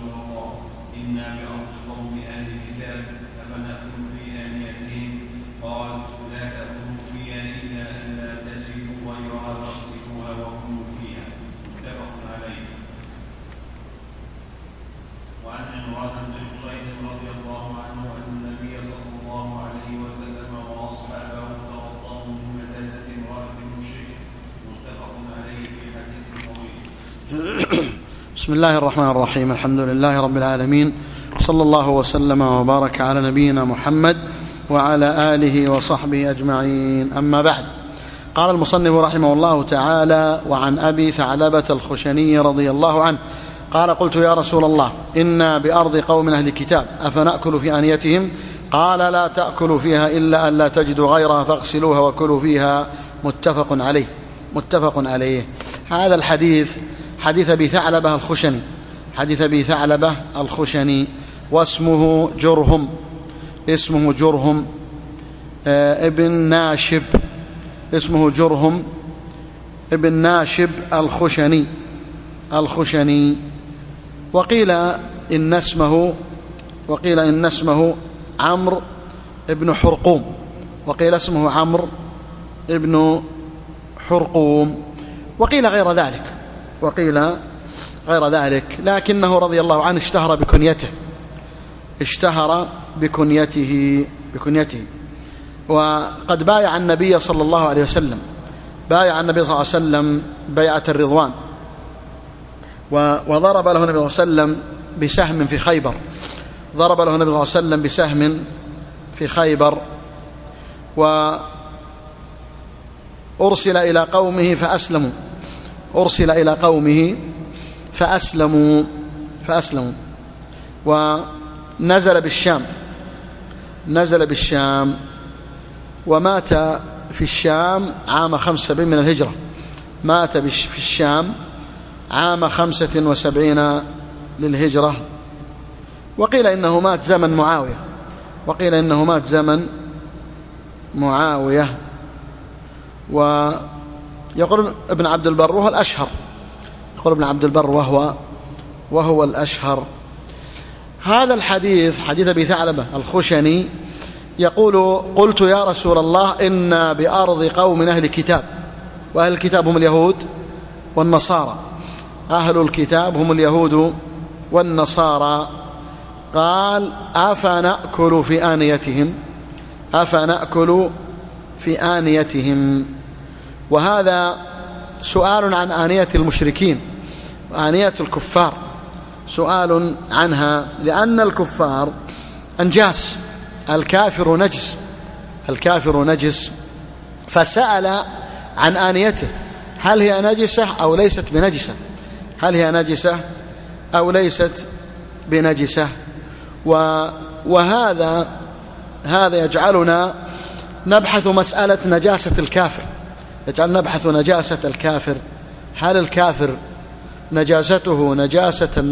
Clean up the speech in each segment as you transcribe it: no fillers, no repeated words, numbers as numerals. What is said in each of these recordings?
رسول الله إنا بأرض قوم أهل الكتاب أفنأكل في آنيتهم قال لا تأكلوا فيها إلا أن لا تجدوا غيرها فاغسلوها وكلوا فيها متفق عليه. وعن عمران بن حسين رضي الله عنه أن النبي صلى الله عليه وسلم وأصحابه توضأوا من مثانة امرأة مشركة متفق عليه في حديث طويل. بسم الله الرحمن الرحيم. الحمد لله رب العالمين، صلى الله وسلم وبارك على نبينا محمد وعلى آله وصحبه أجمعين. أما بعد، قال المصنف رحمه الله تعالى: وعن أبي ثعلبة الخشني رضي الله عنه قال: قلت يا رسول الله إنا بأرض قوم أهل كتاب أفنأكل في آنيتهم؟ قال لا تأكلوا فيها إلا أن لا تجدوا غيرها فاغسلوها وكلوا فيها متفق عليه. متفق عليه. هذا الحديث حديث أبي ثعلبة الخشني، حديث أبي ثعلبة الخشني، واسمه جرهم، اسمه جرهم ابن ناشب، اسمه جرهم ابن ناشب الخشني. وقيل إن اسمه عمرو ابن حرقوم، وقيل اسمه عمرو ابن حرقوم، وقيل غير ذلك، لكنه رضي الله عنه اشتهر بكنيته. وقد بايع النبي صلى الله عليه وسلم بيعة الرضوان، وضرب له النبي صلى الله عليه وسلم بسهم في خيبر، وأرسل إلى قومه فأسلموا، ونزل بالشام، ومات في الشام عام 75 من الهجرة، مات في الشام عام 75 للهجرة. وقيل إنه مات زمن معاوية، ويقول ابن عبد البر وهو الأشهر، وهو الأشهر. هذا الحديث حديث أبي ثعلبة الخشني يقول: قلت يا رسول الله إنا بأرض قوم أهل الكتاب، وأهل الكتاب هم اليهود والنصارى، أهل الكتاب هم اليهود والنصارى. قال: أفنأكل في آنيتهم؟ وهذا سؤال عن آنية المشركين وآنية الكفار، سؤال عنها، لأن الكفار أنجاس، الكافر نجس، فسأل عن آنيته، هل هي نجسة أو ليست بنجسة؟ وهذا يجعلنا نبحث مسألة نجاسة الكافر، هل الكافر نجاسته نجاسة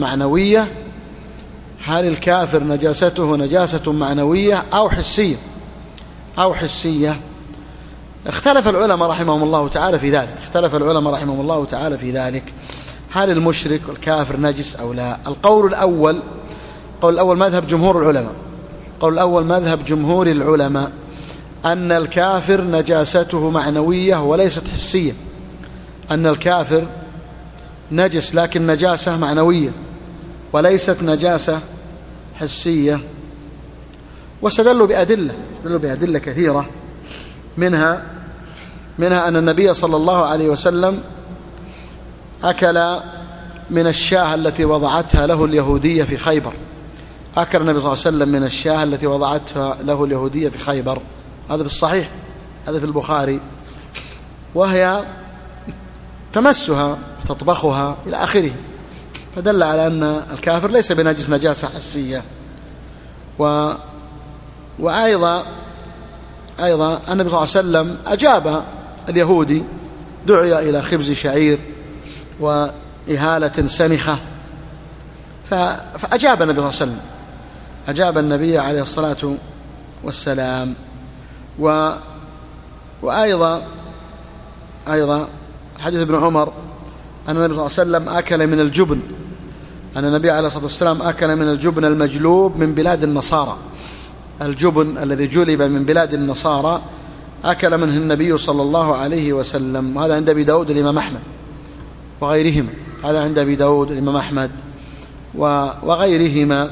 معنوية أو حسية؟ اختلف العلماء رحمهم الله تعالى في ذلك، هل المشرك والكافر نجس أو لا؟ القول الأول مذهب جمهور العلماء أن الكافر نجاسته معنوية وليست حسية، أن الكافر نجس لكن نجاسة معنوية وليست نجاسة حسية. واستدلوا بأدلة كثيرة، منها أن النبي صلى الله عليه وسلم أكل من الشاة التي وضعتها له اليهودية في خيبر، أكل النبي صلى الله عليه وسلم من الشاة التي وضعتها له اليهودية في خيبر، هذا بالصحيح، هذا في البخاري، وهي تمسها تطبخها إلى آخره، فدل على أن الكافر ليس بنجس نجاسة حسية. وأيضا النبي صلى الله عليه وسلم أجاب اليهودي، دعي إلى خبز شعير وإهالة سنخة، فأجاب النبي صلى الله عليه وسلم، أجاب النبي عليه الصلاة والسلام. وأيضا حديث ابن عمر أن النبي صلى الله عليه وسلم أكل من الجبن أن النبي عليه الصلاة والسلام أكل من الجبن المجلوب من بلاد النصارى. الجبن الذي جلب من بلاد النصارى أكل منه النبي صلى الله عليه وسلم. هذا عند أبي داود الإمام أحمد وغيرهما. هذا عند أبي داود الإمام أحمد وغيرهما.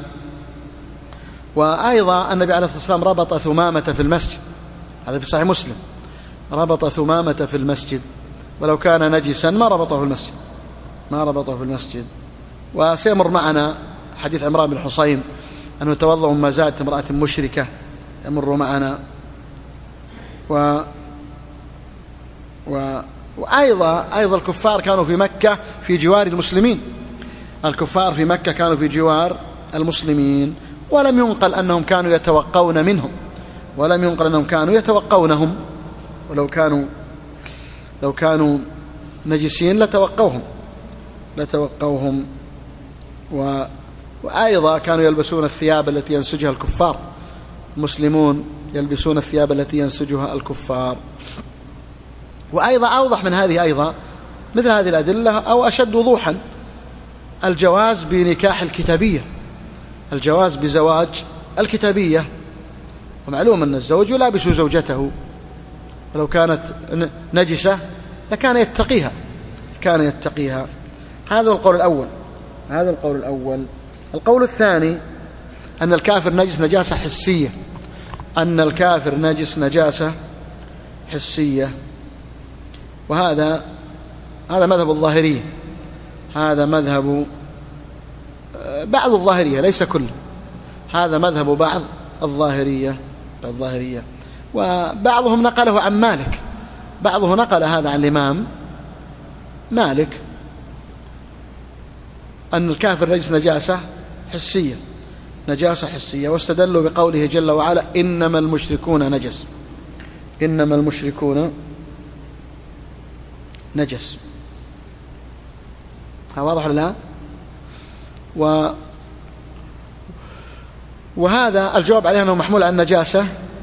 وأيضا النبي عليه الصلاة والسلام ربط ثمامة في المسجد، هذا في صحيح مسلم، ربط ثمامة في المسجد، ولو كان نجسا ما ربطه في المسجد. وسيمر معنا حديث عمران بن حصين أنه توضأ مما زادت امرأة مشركة، يمر معنا. وأيضا الكفار كانوا في مكة في جوار المسلمين. الكفار في مكة كانوا في جوار المسلمين، ولم ينقل أنهم كانوا يتوقون منهم، ولم ينقل أنهم كانوا يتوقونهم، ولو كانوا نجسين لتوقوهم. وأيضا كانوا يلبسون الثياب التي ينسجها الكفار. المسلمون يلبسون الثياب التي ينسجها الكفار. وأيضا أوضح من هذه أيضا مثل هذه الأدلة أو أشد وضوحا الجواز بنكاح الكتابية، الجواز بزواج الكتابية. ومعلوم أن الزوج يلابس زوجته، ولو كانت نجسة لكان يتقيها. هذا القول الأول. القول الثاني أن الكافر نجس نجاسة حسية، وهذا مذهب الظاهرية، هذا مذهب بعض الظاهرية ليس كله، هذا مذهب بعض الظاهرية. وبعضهم نقله عن مالك، بعضه نقل هذا عن الإمام مالك أن الكافر نجس نجاسة حسية، واستدلوا بقوله جل وعلا إنما المشركون نجس. ها واضح الآن؟ وهذا الجواب عليه أنه محمول عن النجاسة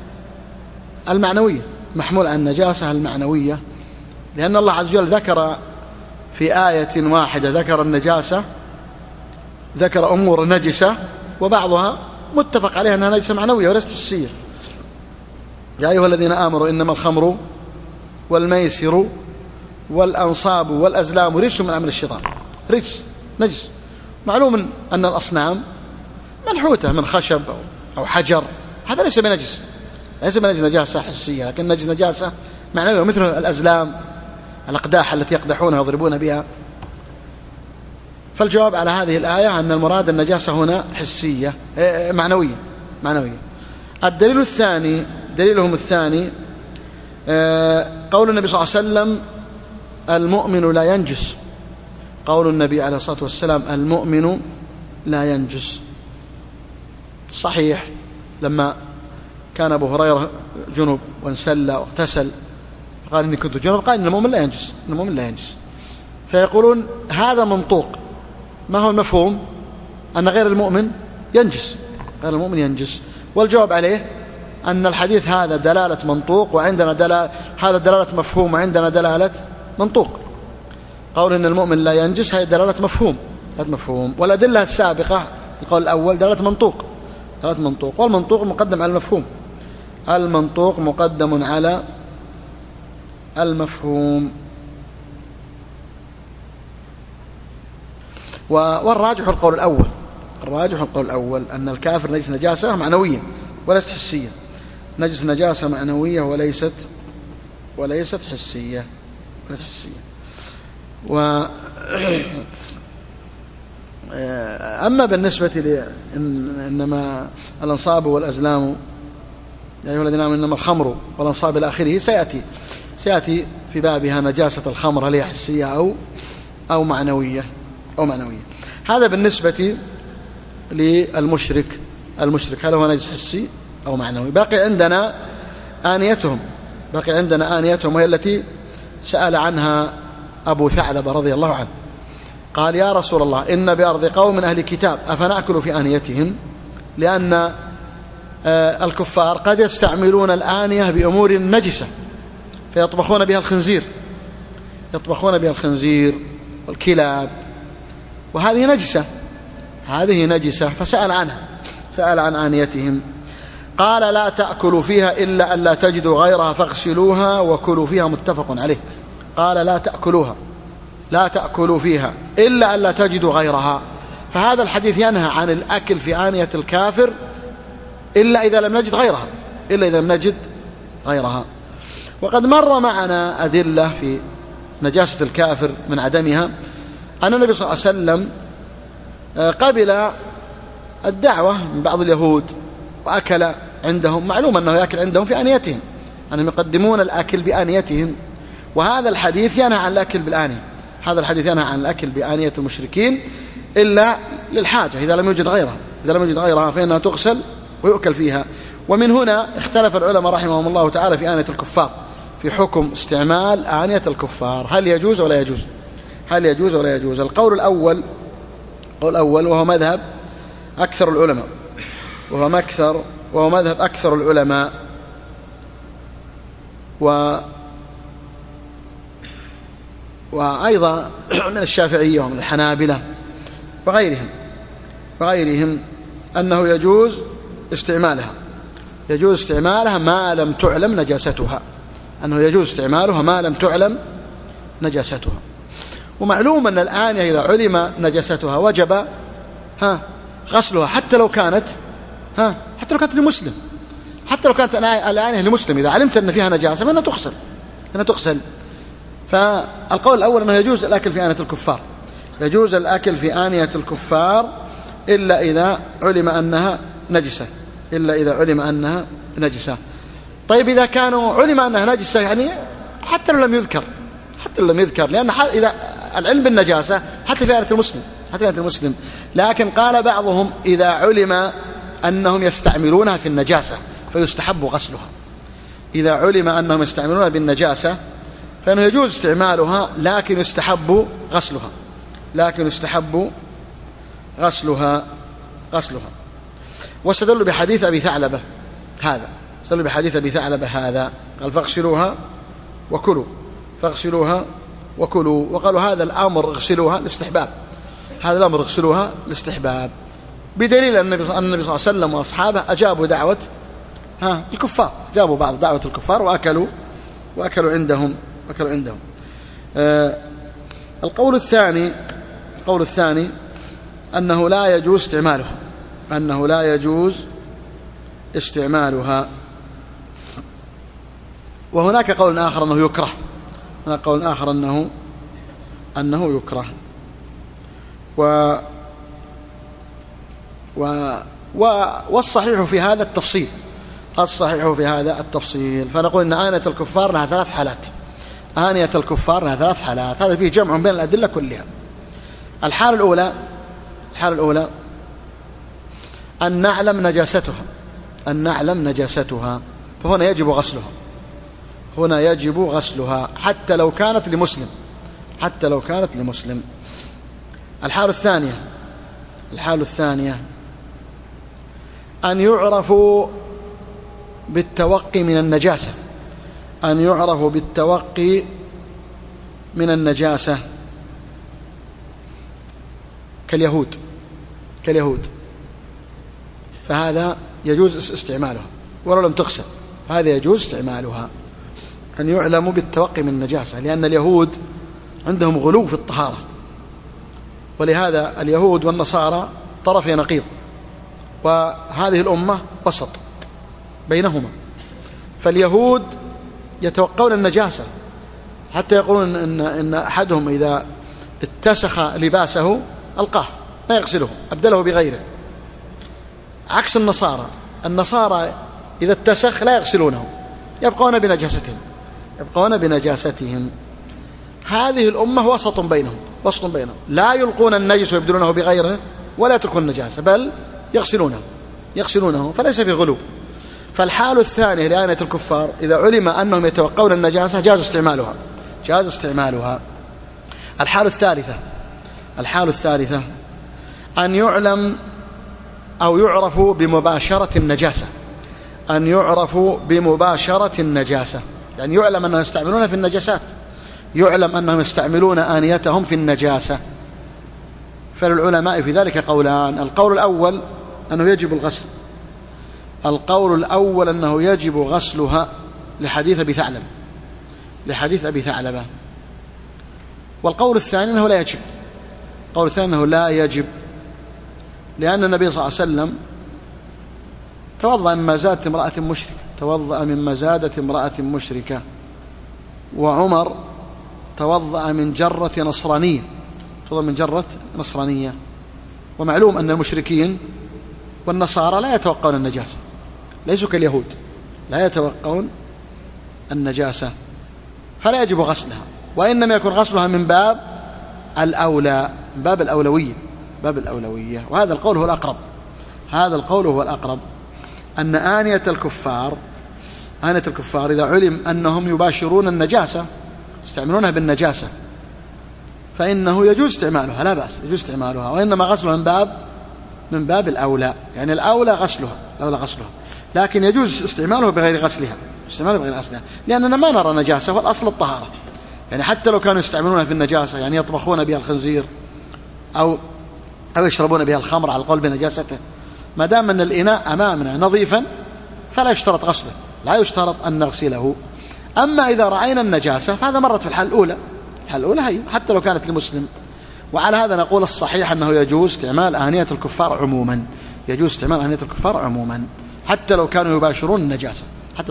المعنوية، لأن الله عز وجل ذكر في آية واحدة ذكر النجاسة، ذكر أمور نجسة وبعضها متفق عليها أنها نجسة معنوية وليست حسية. يا أيها الذين آمنوا إنما الخمر والميسر والأنصاب والأزلام رجس من عمل الشيطان، رجس نجس. معلوم أن الأصنام منحوتة من خشب أو حجر، هذا ليس بنجس نجاسة حسية، لكن نجاسة معنوية، مثل الأزلام، الأقداح التي يقدحونها ويضربون بها. فالجواب على هذه الآية أن المراد النجاسة هنا حسية معنوية. الدليل الثاني دليلهم الثاني قول النبي صلى الله عليه وسلم المؤمن لا ينجس، قول النبي عليه الصلاة والسلام المؤمن لا ينجس صحيح. لما كان أبو هريرة جنب وانسلى واغتسل قال إني كنت جنب، قال إن المؤمن لا ينجس. فيقولون هذا منطوق، ما هو المفهوم؟ أن غير المؤمن ينجس. والجواب عليه أن الحديث هذا دلالة منطوق، وعندنا هذا دلالة مفهوم، وعندنا دلالة منطوق. قول إن المؤمن لا ينجس هذه دلالة مفهوم، والأدلة السابقة القول الأول دلالة منطوق، والمنطوق مقدم على المفهوم، المنطوق مقدم على المفهوم. والراجح القول الأول أن الكافر نجس نجاسة معنوية وليست حسية، نجس نجاسة معنوية وليست حسية. أما بالنسبة إنما الأنصاب والأزلام يا أيها الذين آمنوا إنما الخمر والأنصاب إلى آخره سيأتي في بابها نجاسة الخمر هل هي حسية أو معنوية. هذا بالنسبة للمشرك هل هو نجس حسي أو معنوي. باقي عندنا آنيتهم وهي التي سأل عنها أبو ثعلبة رضي الله عنه، قال يا رسول الله إن بأرض قوم أهل كتاب أفنأكل في آنيتهم، لأن الكفار قد يستعملون الآنية بأمور نجسة فيطبخون بها الخنزير والكلاب، وهذه هذه نجسة، فسأل عنها، سأل عن آنيتهم. قال لا تأكلوا فيها إلا أن لا تجدوا غيرها فاغسلوها وكلوا فيها، متفق عليه. قال لا تأكلوا فيها إلا أن لا تجدوا غيرها، فهذا الحديث ينهى عن الأكل في آنية الكافر إلا إذا لم نجد غيرها. وقد مر معنا أدلة في نجاسة الكافر من عدمها، أن النبي صلى الله عليه وسلم قبل الدعوة من بعض اليهود وأكل عندهم، معلوم أنه يأكل عندهم في آنيتهم، أنهم يقدمون الأكل بآنيتهم، وهذا الحديث ينهى عن الأكل بالآنية، هذا الحديث ينهى عن الأكل بآنية المشركين إلا للحاجة، إذا لم يوجد غيرها فإنها تغسل ويؤكل فيها. ومن هنا اختلف العلماء رحمهم الله تعالى في آنية الكفار، في حكم استعمال آنية الكفار، هل يجوز ولا يجوز. القول الأول وهو مذهب أكثر العلماء، وهو مذهب أكثر العلماء، وأيضا من الشافعية ومن الحنابلة وغيرهم أنه يجوز استعمالها ما لم تعلم نجاستها، ومعلوم أن الآنية إذا علم نجاستها وجب غسلها، حتى لو كانت لمسلم، حتى لو كانت الآنية لمسلم، إذا علمت أن فيها نجاسة فإنها تغسل. فالقول الأول أنه يجوز الأكل في آنية الكفار، يجوز الأكل في آنية الكفار إلا إذا علم أنها نجسة. طيب إذا كانوا علم أنها نجسة، يعني حتى لو لم يذكر، لأن إذا العلم بالنجاسة حتى في آنية المسلم، لكن قال بعضهم إذا علم أنهم يستعملونها في النجاسة فيستحب غسلها، إذا علم أنهم يستعملونها بالنجاسة فإنه يجوز استعمالها لكن يستحب غسلها. واستدلوا بحديث أبي ثعلبة هذا، قال فاغسلوها وكلوا، وقالوا هذا الأمر اغسلوها الاستحباب، بدليل أن النبي صلى الله عليه وسلم وأصحابه أجابوا دعوة الكفار، أجابوا بعض دعوة الكفار وأكلوا عندهم. القول الثاني أنه لا يجوز استعمالها، وهناك قول آخر أنه يكره، والصحيح في هذا التفصيل، فنقول أن آنية الكفار لها ثلاث حالات، هذا فيه جمع بين الأدلة كلها. الحالة الأولى أن نعلم نجاستها، فهنا يجب غسلها حتى لو كانت لمسلم. الحالة الثانية أن يعرفوا بالتوقي من النجاسة، كاليهود، فهذا يجوز استعمالها ولو لم تغسل، هذا يجوز استعمالها، أن يعلموا بالتوقي من النجاسة، لأن اليهود عندهم غلو في الطهارة، ولهذا اليهود والنصارى طرفي نقيض، وهذه الأمة وسط بينهما. فاليهود يتوقون النجاسة حتى يقولون إن أحدهم إذا اتسخ لباسه ألقاه ما يغسله، أبدله بغيره، عكس النصارى إذا اتسخ لا يغسلونه، يبقون بنجاستهم. هذه الأمة وسط بينهم، لا يلقون النجس ويبدلونه بغيره، ولا يتركون النجاسة، بل يغسلونه، فليس في غلو. فالحال الثانية لآنية الكفار إذا علم أنهم يتوقون النجاسة جاز استعمالها. الحال الثالثة أن يعلم أو يعرفوا بمباشرة النجاسة، يعني يعلم أنهم يستعملون في النجاسات، يعلم أنهم يستعملون آنيتهم في النجاسة، فللعلماء في ذلك قولان. القول الأول أنه يجب الغسل، القول الأول أنه يجب غسلها لحديث أبي ثعلبة، والقول الثاني أنه لا يجب. القول الثاني أنه لا يجب، لأن النبي صلى الله عليه وسلم توضأ من مزادة امرأة مشركة، وعمر توضأ من جرة نصرانية، ومعلوم أن المشركين والنصارى لا يتوقعون النجاسة، ليسوا كاليهود لا يتوقعون النجاسة، فلا يجب غسلها، وإنما يكون غسلها من باب الأولى، من باب الأولوية. وهذا القول هو الأقرب، أن آنية الكفار إذا علم أنهم يباشرون النجاسة، يستعملونها بالنجاسة، فإنه يجوز استعمالها، لا بأس، يجوز استعمالها، وإنما غسلها من باب الأولى، يعني الأولى غسلها، لكن يجوز استعماله بغير غسلها، لأننا ما نرى نجاسة، والأصل الطهارة. يعني حتى لو كانوا يستعملونها في النجاسة، يعني يطبخون بها الخنزير أو يشربون بها الخمر على القول بنجاسته، ما دام أن الإناء أمامنا نظيفا فلا يشترط غسله، لا يشترط أن نغسله. أما إذا رأينا النجاسة فهذا مرت في الحالة الأولى هي، حتى لو كانت لمسلم. وعلى هذا نقول الصحيح أنه يجوز استعمال آنية الكفار عموما، حتى لو كانوا يباشرون النجاسة،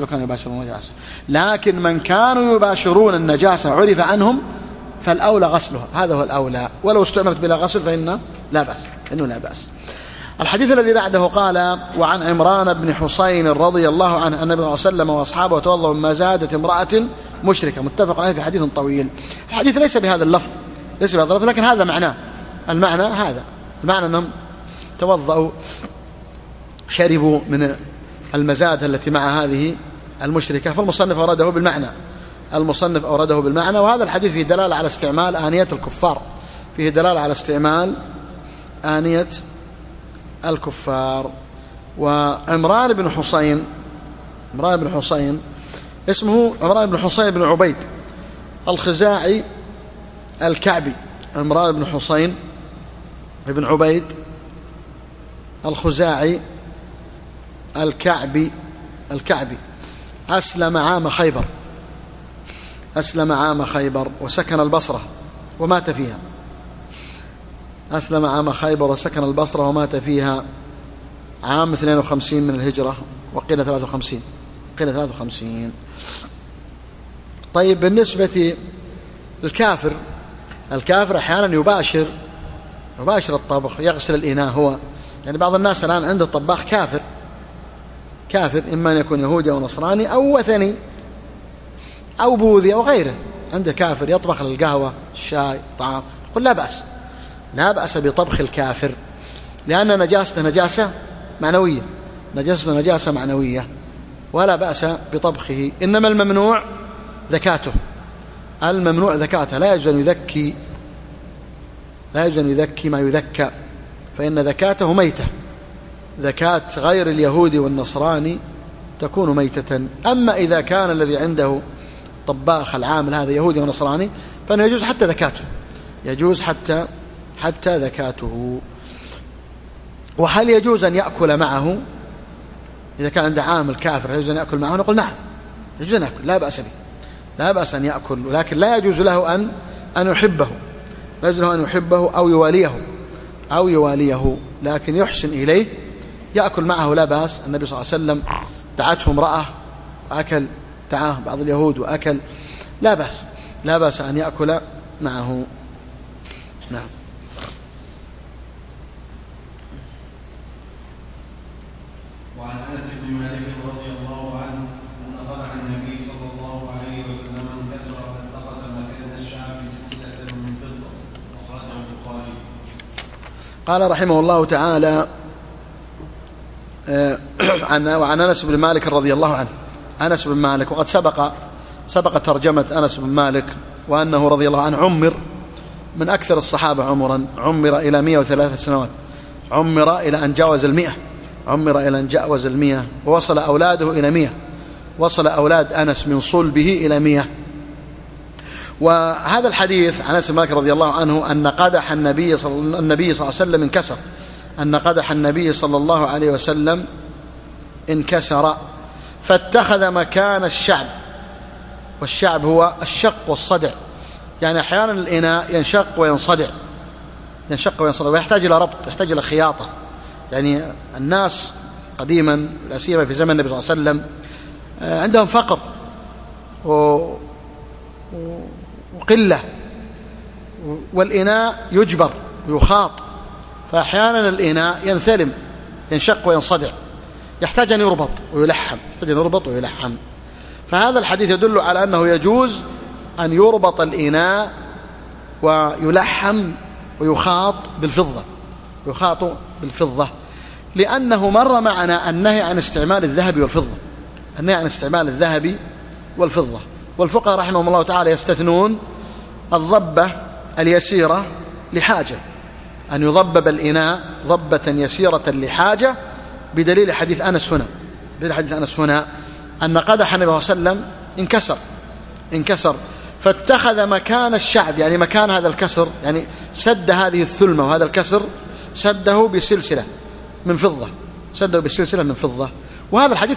لكن من كانوا يباشرون النجاسة عرف عنهم فالأولى غسلها، هذا هو الأولى، ولو استعملت بلا غسل فإنه لا بأس. الحديث الذي بعده قال: وعن عمران بن حسين رضي الله عنه أن النبي صلى الله عليه وسلم وأصحابه توضأوا من مزادة امرأة مشركة، متفق عليه في حديث طويل. الحديث ليس بهذا اللفظ، لكن هذا معناه، المعنى أنهم توضأوا، شربوا من المزادة التي مع هذه المشركة، فالمصنف أورده بالمعنى. وهذا الحديث فيه دلالة على استعمال آنية الكفار، وعمران بن حسين اسمه عمران بن حسين بن عبيد الخزاعي الكعبي، عمران بن حسين بن عبيد الخزاعي الكعبي أسلم عام خيبر وسكن البصرة ومات فيها. أسلم عام خيبر وسكن البصرة ومات فيها عام 52 من الهجرة، وقيل 53. طيب، بالنسبة للكافر، أحيانا يباشر الطبخ، يغسل الإناء هو، يعني بعض الناس الآن عنده طباخ كافر، إما أن يكون يهودي أو نصراني أو وثني أو بوذي أو غيره، عنده كافر يطبخ للقهوة، الشاي، طعام، يقول لا بأس بطبخ الكافر، لأن نجاسته نجاسة معنوية، ولا بأس بطبخه. إنما الممنوع ذكاته، لا يجوز أن يذكي ما يذكى، فإن ذكاته ميتة، ذكاة غير اليهودي والنصراني تكون ميتة. أما إذا كان الذي عنده طباخ العامل هذا يهودي ونصراني فإنه يجوز حتى ذكاته. وهل يجوز أن يأكل معه؟ إذا كان عنده عامل كافر يجوز أن يأكل معه؟ نقول نعم، يجوز أن يأكل، لا بأس أن يأكل، ولكن لا يجوز له أن يحبه أو يواليه، لكن يحسن إليه، يأكل معه لا بأس. النبي صلى الله عليه وسلم دعته امرأة وأكل، دعاه بعض اليهود وأكل، لا بأس أن يأكل معه. نعم. وعن أنس بن مالك رضي الله عنه أن قدح النبي صلى الله عليه وسلم انكسر فالتقط مكان الشعب سلسلة من فضة، أخرجه البخاري. قال رحمه الله تعالى: وعن أنس بن مالك رضي الله عنه، أنس بن مالك، وقد سبق ترجمة أنس بن مالك، وأنه رضي الله عنه عمر من أكثر الصحابة عمرا، عمر إلى 103 سنوات، عمر إلى أن جاوز 100، ووصل أولاده إلى 100، وصل أولاد أنس من صلبه إلى 100. وهذا الحديث عن أنس بن مالك رضي الله عنه أن قدح النبي صلى الله عليه وسلم انكسر، أن قدح النبي صلى الله عليه وسلم انكسر فاتخذ مكان الشعب، والشعب هو الشق والصدع، يعني أحيانا الإناء ينشق وينصدع، ويحتاج إلى ربط، يحتاج إلى خياطة. يعني الناس قديما لا سيما في زمن النبي صلى الله عليه وسلم عندهم فقر وقلة، والإناء يجبر ويخاط، فأحيانا الإناء ينثلم ينشق وينصدع، يحتاج أن يربط ويلحم. فهذا الحديث يدل على أنه يجوز أن يربط الإناء ويلحم ويخاط بالفضة، لأنه مر معنا النهي عن استعمال الذهب والفضة، والفقهاء رحمهم الله تعالى يستثنون الضبة اليسيرة لحاجة، أن يضبب الإناء ضبة يسيرة لحاجة، بدليل حديث أنس هنا أن قدح النبي صلى الله عليه وسلم انكسر فاتخذ مكان الشعب، يعني مكان هذا الكسر، يعني سد هذه الثلمة وهذا الكسر سده بسلسلة من فضة. وهذا الحديث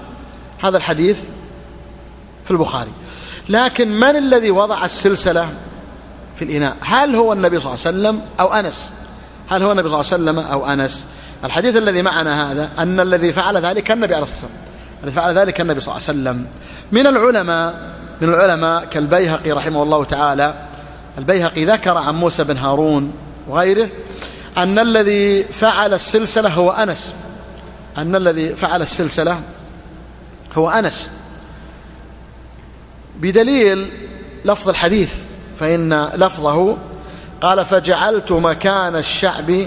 في البخاري. لكن من الذي وضع السلسلة في الإناء؟ هل هو النبي صلى الله عليه وسلم أو أنس؟ الحديث الذي معنا هذا أن الذي فعل ذلك النبي عليه الصلاة والسلام، صلى الله عليه وسلم. من العلماء كالبيهقي رحمه الله تعالى، البيهقي ذكر عن موسى بن هارون وغيره أن الذي فعل السلسلة هو أنس، بدليل لفظ الحديث، فإن لفظه قال فجعلت مكان الشعب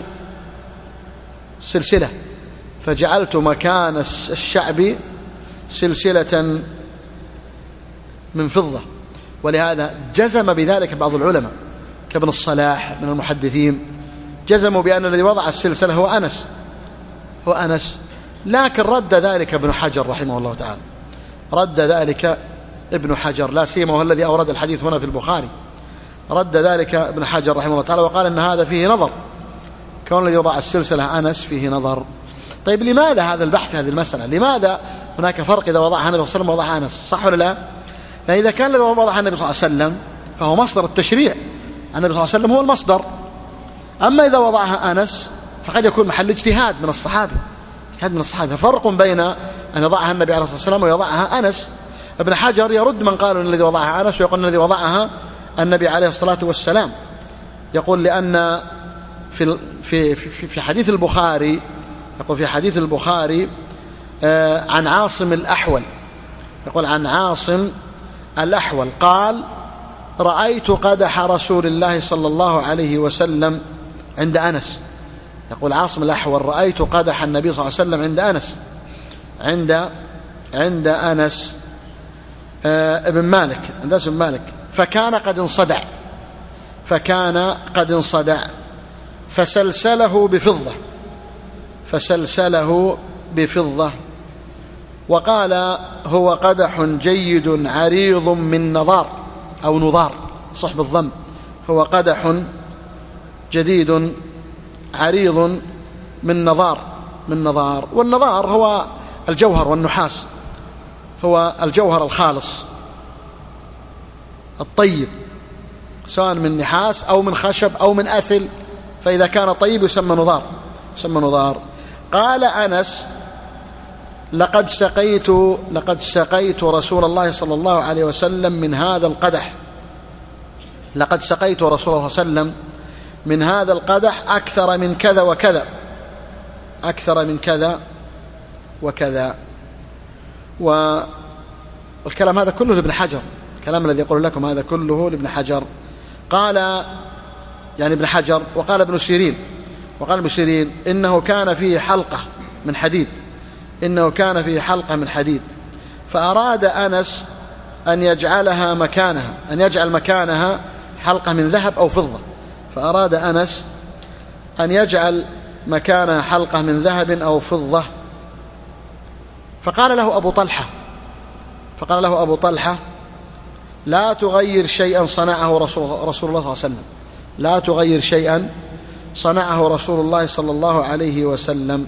سلسلة من فضة. ولهذا جزم بذلك بعض العلماء كابن الصلاح من المحدثين، جزموا بأن الذي وضع السلسلة هو أنس. لكن رد ذلك ابن حجر رحمه الله تعالى، ابن حجر لا سيما هو الذي أورد الحديث هنا في البخاري، رد ذلك ابن حجر رحمه الله تعالى وقال أن هذا فيه نظر، كون الذي وضع السلسلة أنس فيه نظر. طيب لماذا هذا البحث في هذه المسألة؟ لماذا هناك فرق إذا وضعها النبي صلى الله عليه وسلم ووضعها أنس؟ صح ولا لا؟ لأن إذا كان الذي وضعها النبي صلى الله عليه وسلم فهو مصدر التشريع، النبي صلى الله عليه وسلم هو المصدر. أما إذا وضعها أنس فقد يكون محل اجتهاد من الصحابة، ففرق بين أن يضعها النبي عليه الصلاة والسلام ويضعها أنس. ابن حجر يرد من قالوا أن الذي وضعها أنس، ويقول أن الذي وضعها النبي عليه الصلاة والسلام. يقول لأن في حديث البخاري، يقول في حديث البخاري عن عاصم الأحول، يقول عن عاصم الأحول قال رأيت قدح رسول الله صلى الله عليه وسلم عند أنس. يقول عاصم الأحول رأيت قدح النبي صلى الله عليه وسلم عند أنس ابن مالك، فكان قد انصدع فسلسله بفضة وقال هو قدح جيد عريض من نضار أو نضار، صح بالضم، هو قدح جديد عريض من نضار. والنضار هو الجوهر والنحاس، هو الجوهر الخالص الطيب، سواء من نحاس أو من خشب أو من أثل، فإذا كان طيب يسمى نضار. قال أنس لقد سقيت رسول الله صلى الله عليه وسلم من هذا القدح، أكثر من كذا وكذا. والكلام هذا كله لابن حجر، الكلام الذي يقول لكم هذا كله لابن حجر. قال يعني ابن حجر وقال ابن سيرين إنه كان فيه حلقة من حديد، فأراد أنس أن يجعل مكانها حلقة من ذهب أو فضة، فأراد أنس أن يجعل مكانها حلقة من ذهب أو فضة. فقال له أبو طلحة لا تغير شيئا صنعه رسول الله صلى الله عليه وسلم، لا تغير شيئا صنعه رسول الله صلى الله عليه وسلم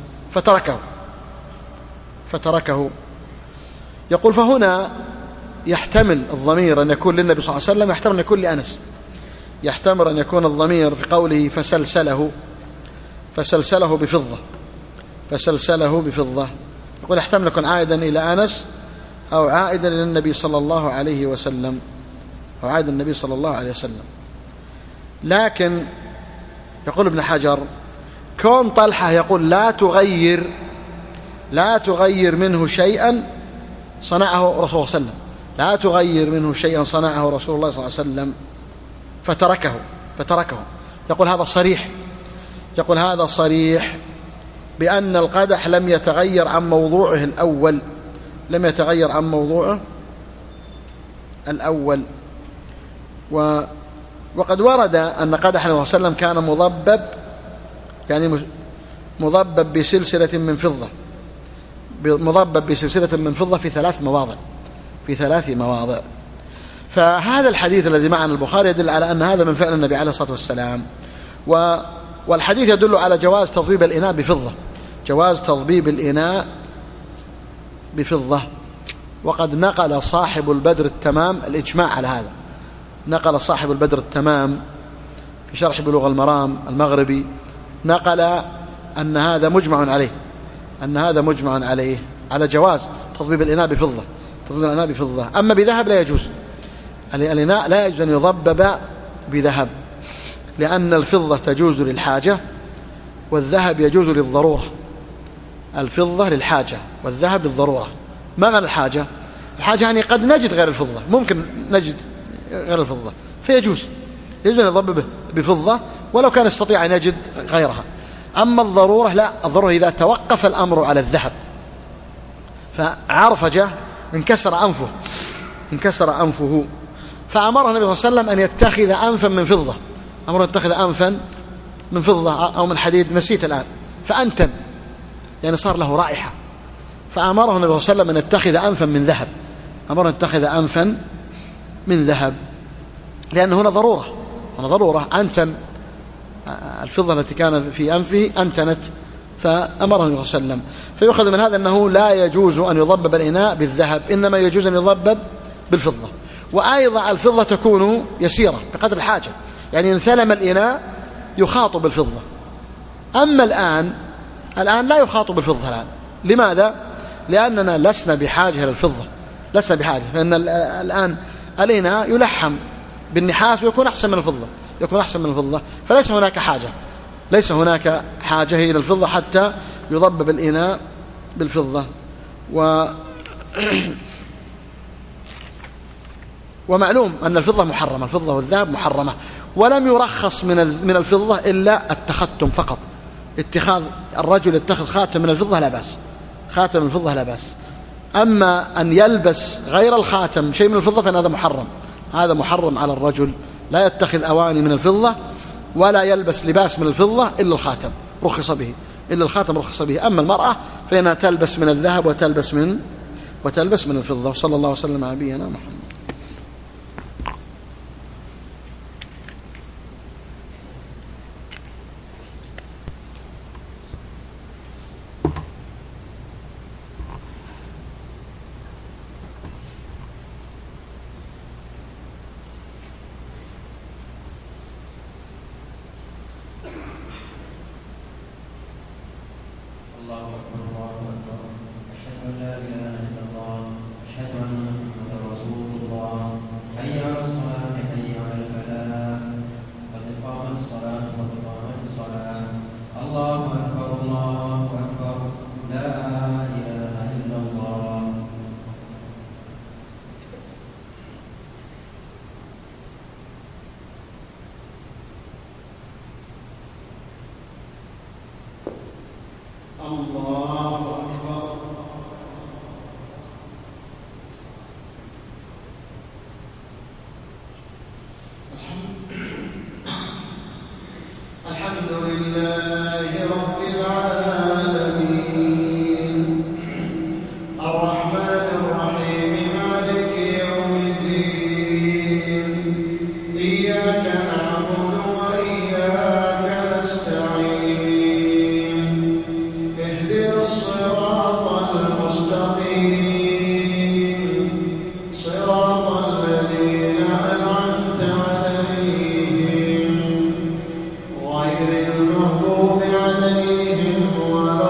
فتركه. يقول فهنا يحتمل الضمير أن يكون للنبي صلى الله عليه وسلم، يحتمل أن يكون لأنس، يحتمل أن يكون الضمير في قوله فسلسله بفضة، يقول يحتمل يكون عائدا إلى أنس أو عائدا إلى النبي صلى الله عليه وسلم، أو عائدا النبي صلى الله عليه وسلم. لكن يقول ابن حجر كون طلحة يقول لا تغير منه شيئا صنعه رسول الله صلى الله عليه وسلم، لا تغير منه شيئا صنعه رسول الله صلى الله عليه وسلم فتركه. يقول هذا صريح بأن القدح لم يتغير عن موضوعه الأول، وقد ورد أن قدح النبي صلى الله عليه وسلم كان مضبب، يعني مضبب بسلسلة من فضة في ثلاث مواضع. فهذا الحديث الذي معنا البخاري يدل على أن هذا من فعل النبي عليه الصلاة والسلام، والحديث يدل على جواز تضبيب الإناء بفضة. وقد نقل صاحب البدر التمام الإجماع على هذا، نقل صاحب البدر التمام في شرح بلوغ المرام المغربي، نقل أن هذا مجمع عليه على جواز تضبيب الإناء بفضة. أما بذهب لا يجوز، الإناء لا يجوز أن يضبب بذهب، لأن الفضة تجوز للحاجة والذهب يجوز للضرورة. الفضة للحاجة والذهب للضرورة. ما معنى الحاجة؟ يعني قد نجد غير الفضة، ممكن نجد غير الفضة فيجوز أن يضبب بفضة ولو كان يستطيع أن يجد غيرها. أما الضرورة لا، الضرورة إذا توقف الأمر على الذهب فعرفجة انكسر أنفه فأمره النبي صلى الله عليه وسلم أن يتخذ أنفا من فضة أو من حديد، نسيت الآن، فأنتن يعني صار له رائحة، فأمره النبي صلى الله عليه وسلم أن يتخذ أنفا من ذهب، لأن هنا ضرورة أنتن الفضة التي كان في أنفه أنتنت، فأمره النبي صلى الله عليه وسلم. فيؤخذ من هذا أنه لا يجوز أن يضبب الإناء بالذهب، إنما يجوز أن يضبب بالفضة. وأيضا الفضة تكون يسيرة بقدر الحاجة، يعني إن ثلم الإناء يخاط بالفضة. أما الآن لا يخاط بالفضة الآن. لماذا؟ لأننا لسنا بحاجة للفضة، فإن الآن الإناء يلحم بالنحاس ويكون أحسن من الفضة، فليس هناك حاجة إلى الفضة حتى يضبب الإناء بالفضة. ومعلوم أن الفضة محرمة، الفضة والذهب محرمة، ولم يرخص من الفضة إلا التختم فقط. الرجل يتخذ خاتم من الفضة لا بأس، أما أن يلبس غير الخاتم شيء من الفضة فإن هذا محرم على الرجل. لا يتخذ أواني من الفضة ولا يلبس لباس من الفضة إلا الخاتم رخص به. أما المرأة فإنها تلبس من الذهب وتلبس من الفضة. وصلى الله وسلم على نبينا محمد. الحمد لله المستقيم صراط الذين أنعمت عليهم غير المغضوب عليهم ولا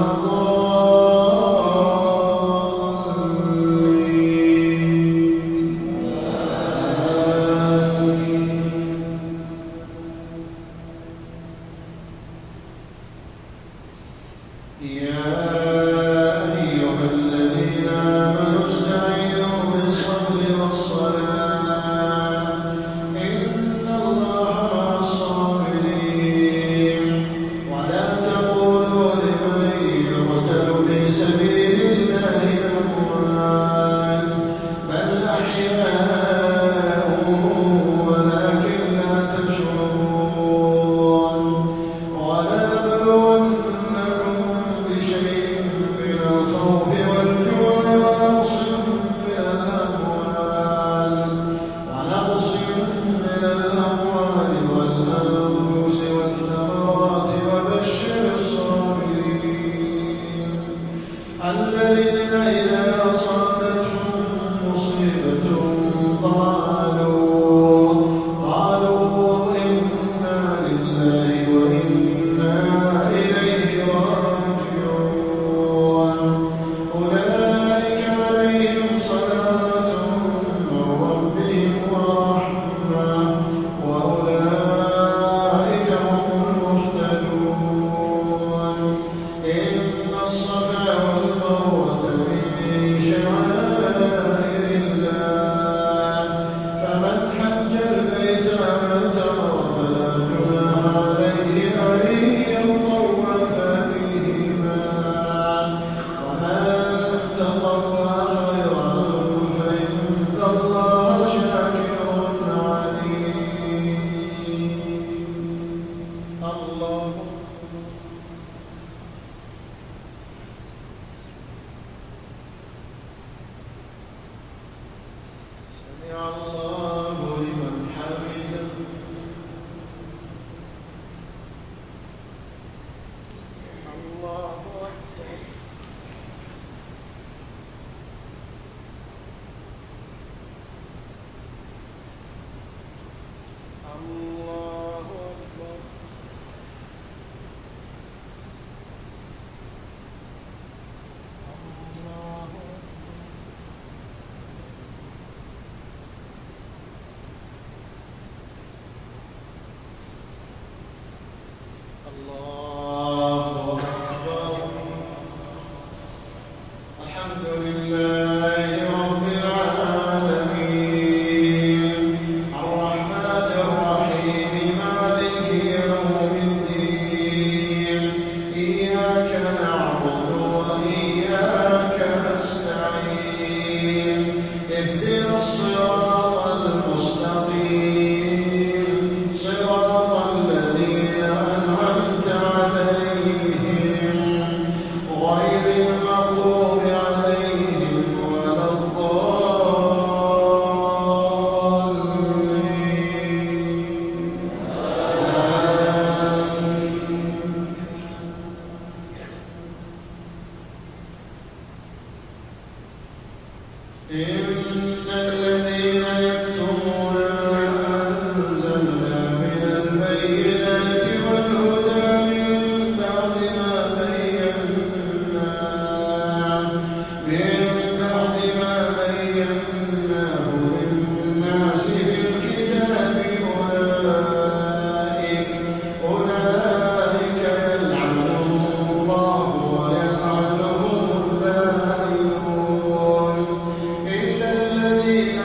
الذين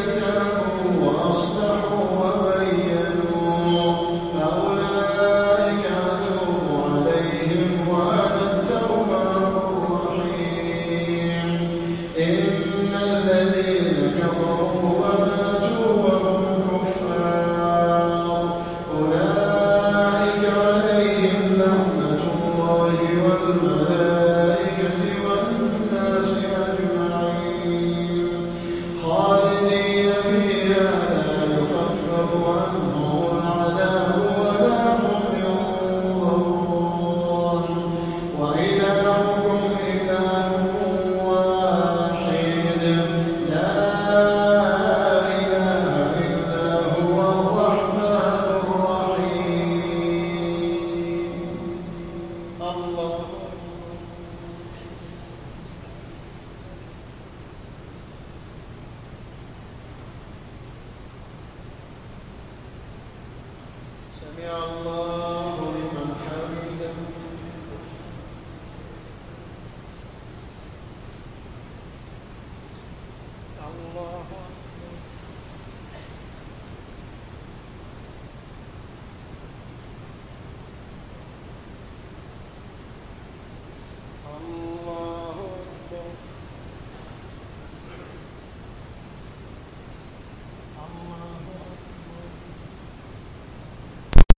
سمع الله